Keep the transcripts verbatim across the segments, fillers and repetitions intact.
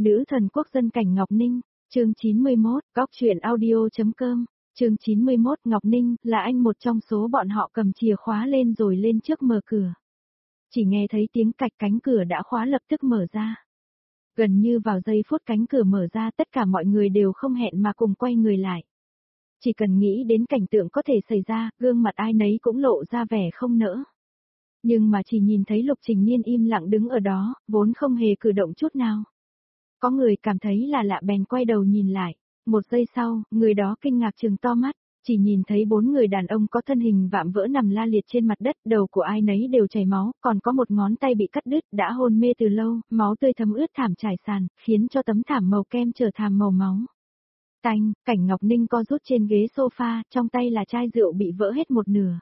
Nữ thần quốc dân Cảnh Ngọc Ninh, chương chín mươi mốt, góc truyện audio.com, chương chín mươi mốt Ngọc Ninh, là anh một trong số bọn họ cầm chìa khóa lên rồi lên trước mở cửa. Chỉ nghe thấy tiếng cạch cánh cửa đã khóa lập tức mở ra. Gần như vào giây phút cánh cửa mở ra tất cả mọi người đều không hẹn mà cùng quay người lại. Chỉ cần nghĩ đến cảnh tượng có thể xảy ra, gương mặt ai nấy cũng lộ ra vẻ không nỡ. Nhưng mà chỉ nhìn thấy Lục Trình Niên im lặng đứng ở đó, vốn không hề cử động chút nào. Có người cảm thấy là lạ bèn quay đầu nhìn lại. Một giây sau, người đó kinh ngạc trừng to mắt, chỉ nhìn thấy bốn người đàn ông có thân hình vạm vỡ nằm la liệt trên mặt đất, đầu của ai nấy đều chảy máu, còn có một ngón tay bị cắt đứt, đã hôn mê từ lâu, máu tươi thấm ướt thảm trải sàn, khiến cho tấm thảm màu kem trở thảm màu máu. Tanh, Cảnh Ngọc Ninh co rút trên ghế sofa, trong tay là chai rượu bị vỡ hết một nửa.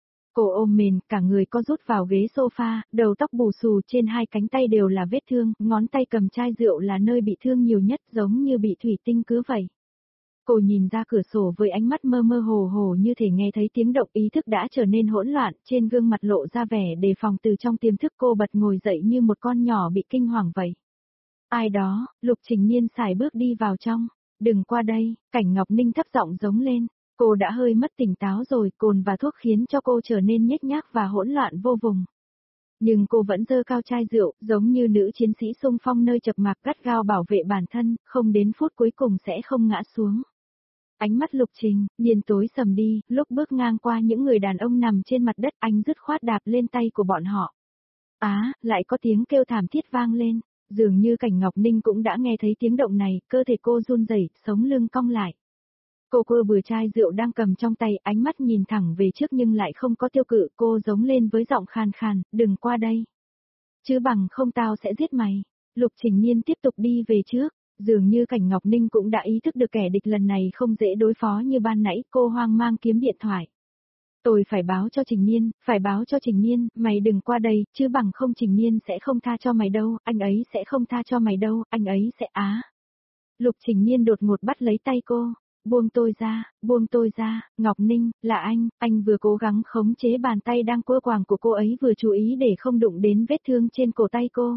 Cô ôm mền, cả người co rút vào ghế sofa, đầu tóc bù xù trên hai cánh tay đều là vết thương, ngón tay cầm chai rượu là nơi bị thương nhiều nhất, giống như bị thủy tinh cứa vậy. Cô nhìn ra cửa sổ với ánh mắt mơ mơ hồ hồ như thể nghe thấy tiếng động, ý thức đã trở nên hỗn loạn, trên gương mặt lộ ra vẻ đề phòng. Từ trong tiềm thức cô bật ngồi dậy như một con nhỏ bị kinh hoàng vậy. Ai đó, Lục Trình Niên sải bước đi vào trong. Đừng qua đây, Cảnh Ngọc Ninh thấp giọng giống lên. Cô đã hơi mất tỉnh táo rồi, cồn và thuốc khiến cho cô trở nên nhếch nhác và hỗn loạn vô vùng. Nhưng cô vẫn giơ cao chai rượu, giống như nữ chiến sĩ xung phong nơi chập mạc, gắt gao bảo vệ bản thân, không đến phút cuối cùng sẽ không ngã xuống. Ánh mắt Lục Trình Niên tối sầm đi, lúc bước ngang qua những người đàn ông nằm trên mặt đất, anh dứt khoát đạp lên tay của bọn họ. Á, à, lại có tiếng kêu thảm thiết vang lên, dường như Cảnh Ngọc Ninh cũng đã nghe thấy tiếng động này, cơ thể cô run rẩy, sống lưng cong lại. Cô cô bừa chai rượu đang cầm trong tay, ánh mắt nhìn thẳng về trước nhưng lại không có tiêu cự, cô giống lên với giọng khàn khàn, đừng qua đây. Chứ bằng không tao sẽ giết mày. Lục Trình Niên tiếp tục đi về trước, dường như Cảnh Ngọc Ninh cũng đã ý thức được kẻ địch lần này không dễ đối phó như ban nãy, cô hoang mang kiếm điện thoại. Tôi phải báo cho Trình Niên, phải báo cho Trình Niên, mày đừng qua đây, chứ bằng không Trình Niên sẽ không tha cho mày đâu, anh ấy sẽ không tha cho mày đâu, anh ấy sẽ á. Lục Trình Niên đột ngột bắt lấy tay cô. Buông tôi ra, buông tôi ra, Ngọc Ninh, là anh, anh vừa cố gắng khống chế bàn tay đang quơ quàng của cô ấy, vừa chú ý để không đụng đến vết thương trên cổ tay cô.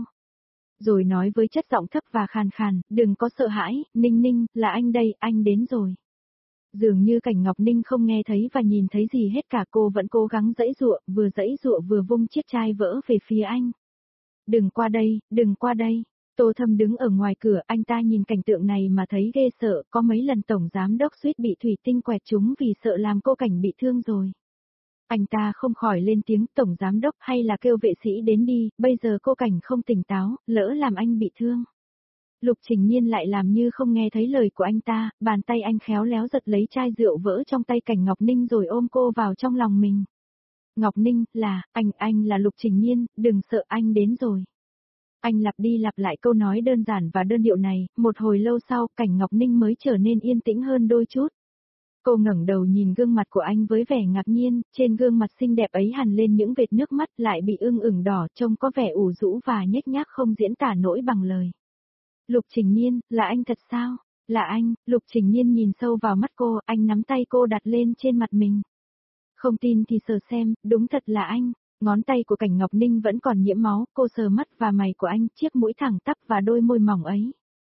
Rồi nói với chất giọng thấp và khàn khàn, đừng có sợ hãi, Ninh Ninh, là anh đây, anh đến rồi. Dường như Cảnh Ngọc Ninh không nghe thấy và nhìn thấy gì hết cả, cô vẫn cố gắng giãy giụa, vừa giãy giụa vừa vung chiếc chai vỡ về phía anh. Đừng qua đây, đừng qua đây. Tô Thâm đứng ở ngoài cửa, anh ta nhìn cảnh tượng này mà thấy ghê sợ, có mấy lần tổng giám đốc suýt bị thủy tinh quẹt trúng vì sợ làm cô Cảnh bị thương rồi. Anh ta không khỏi lên tiếng, tổng giám đốc hay là kêu vệ sĩ đến đi, bây giờ cô Cảnh không tỉnh táo, lỡ làm anh bị thương. Lục Trình Niên lại làm như không nghe thấy lời của anh ta, bàn tay anh khéo léo giật lấy chai rượu vỡ trong tay Cảnh Ngọc Ninh rồi ôm cô vào trong lòng mình. Ngọc Ninh, là, anh, anh là Lục Trình Niên, đừng sợ, anh đến rồi. Anh lặp đi lặp lại câu nói đơn giản và đơn điệu này, một hồi lâu sau, Cảnh Ngọc Ninh mới trở nên yên tĩnh hơn đôi chút. Cô ngẩng đầu nhìn gương mặt của anh với vẻ ngạc nhiên, trên gương mặt xinh đẹp ấy hằn lên những vệt nước mắt lại bị ưng ửng đỏ, trông có vẻ ủ rũ và nhếch nhác không diễn tả nổi bằng lời. Lục Trình Niên, là anh thật sao? Là anh, Lục Trình Niên nhìn sâu vào mắt cô, anh nắm tay cô đặt lên trên mặt mình. Không tin thì sờ xem, đúng thật là anh. Ngón tay của Cảnh Ngọc Ninh vẫn còn nhiễm máu, cô sờ mắt và mày của anh, chiếc mũi thẳng tắp và đôi môi mỏng ấy.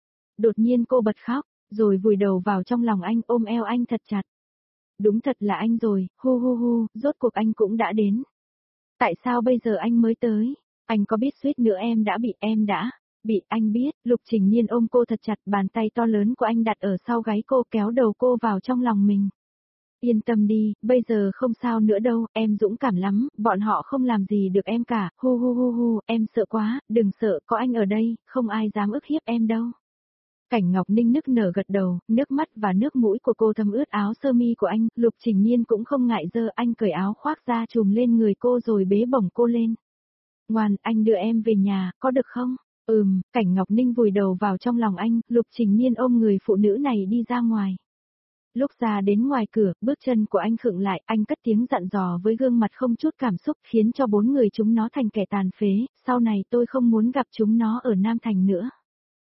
Đột nhiên cô bật khóc, rồi vùi đầu vào trong lòng anh, ôm eo anh thật chặt. Đúng thật là anh rồi, hu hu hu, rốt cuộc anh cũng đã đến. Tại sao bây giờ anh mới tới? Anh có biết suýt nữa em đã bị, em đã bị, anh biết. Lục Trình Niên ôm cô thật chặt, bàn tay to lớn của anh đặt ở sau gáy cô, kéo đầu cô vào trong lòng mình. Yên tâm đi, bây giờ không sao nữa đâu, em dũng cảm lắm, bọn họ không làm gì được em cả, hu hu hu hu, em sợ quá, đừng sợ, có anh ở đây, không ai dám ức hiếp em đâu. Cảnh Ngọc Ninh nức nở gật đầu, nước mắt và nước mũi của cô thấm ướt áo sơ mi của anh, Lục Trình Niên cũng không ngại dơ, anh cởi áo khoác ra trùm lên người cô rồi bế bổng cô lên. Ngoan, anh đưa em về nhà, có được không? Ừm, Cảnh Ngọc Ninh vùi đầu vào trong lòng anh, Lục Trình Niên ôm người phụ nữ này đi ra ngoài. Lúc ra đến ngoài cửa, bước chân của anh khựng lại, anh cất tiếng dặn dò với gương mặt không chút cảm xúc, khiến cho bốn người chúng nó thành kẻ tàn phế, sau này tôi không muốn gặp chúng nó ở Nam Thành nữa.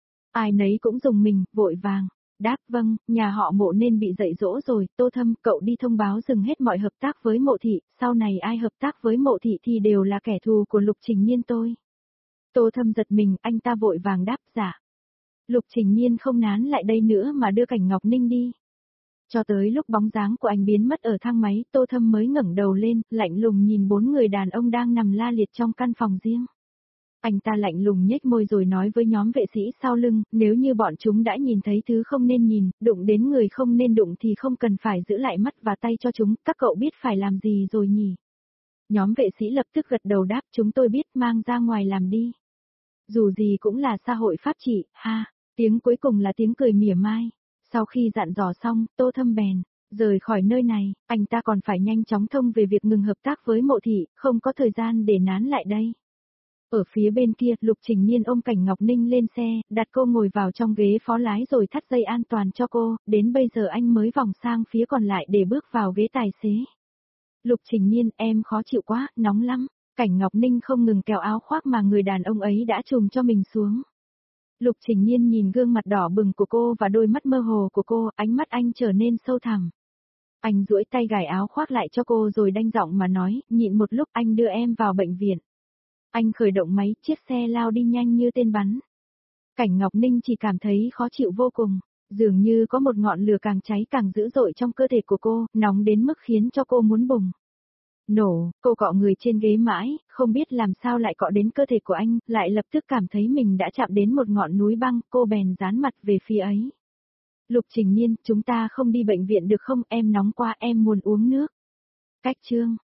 Ai nấy cũng dùng mình, vội vàng. Đáp vâng, nhà họ Mộ nên bị dạy dỗ rồi, Tô Thâm, cậu đi thông báo dừng hết mọi hợp tác với Mộ Thị, sau này ai hợp tác với Mộ Thị thì đều là kẻ thù của Lục Trình Niên tôi. Tô Thâm giật mình, anh ta vội vàng đáp dạ. Lục Trình Nhiên không nán lại đây nữa mà đưa Cảnh Ngọc Ninh đi. Cho tới lúc bóng dáng của anh biến mất ở thang máy, Tô Thâm mới ngẩng đầu lên, lạnh lùng nhìn bốn người đàn ông đang nằm la liệt trong căn phòng riêng. Anh ta lạnh lùng nhếch môi rồi nói với nhóm vệ sĩ sau lưng, nếu như bọn chúng đã nhìn thấy thứ không nên nhìn, đụng đến người không nên đụng thì không cần phải giữ lại mắt và tay cho chúng, các cậu biết phải làm gì rồi nhỉ? Nhóm vệ sĩ lập tức gật đầu đáp, chúng tôi biết, mang ra ngoài làm đi. Dù gì cũng là xã hội pháp trị, ha, tiếng cuối cùng là tiếng cười mỉa mai. Sau khi dặn dò xong, Tô Thâm bèn rời khỏi nơi này, anh ta còn phải nhanh chóng thông về việc ngừng hợp tác với Mộ Thị, không có thời gian để nán lại đây. Ở phía bên kia, Lục Trình Nhiên ôm Cảnh Ngọc Ninh lên xe, đặt cô ngồi vào trong ghế phó lái rồi thắt dây an toàn cho cô, đến bây giờ anh mới vòng sang phía còn lại để bước vào ghế tài xế. Lục Trình Nhiên, em khó chịu quá, nóng lắm. Cảnh Ngọc Ninh không ngừng kéo áo khoác mà người đàn ông ấy đã trùm cho mình xuống. Lục Trình Nhiên nhìn gương mặt đỏ bừng của cô và đôi mắt mơ hồ của cô, ánh mắt anh trở nên sâu thẳm. Anh duỗi tay gài áo khoác lại cho cô rồi đanh giọng mà nói, nhịn một lúc anh đưa em vào bệnh viện. Anh khởi động máy, chiếc xe lao đi nhanh như tên bắn. Cảnh Ngọc Ninh chỉ cảm thấy khó chịu vô cùng, dường như có một ngọn lửa càng cháy càng dữ dội trong cơ thể của cô, nóng đến mức khiến cho cô muốn bùng. Nổ, cô cọ người trên ghế mãi, không biết làm sao lại cọ đến cơ thể của anh, lại lập tức cảm thấy mình đã chạm đến một ngọn núi băng, cô bèn dán mặt về phía ấy. Lục Trình Nhiên, chúng ta không đi bệnh viện được không, em nóng quá, em muốn uống nước. Cách chương.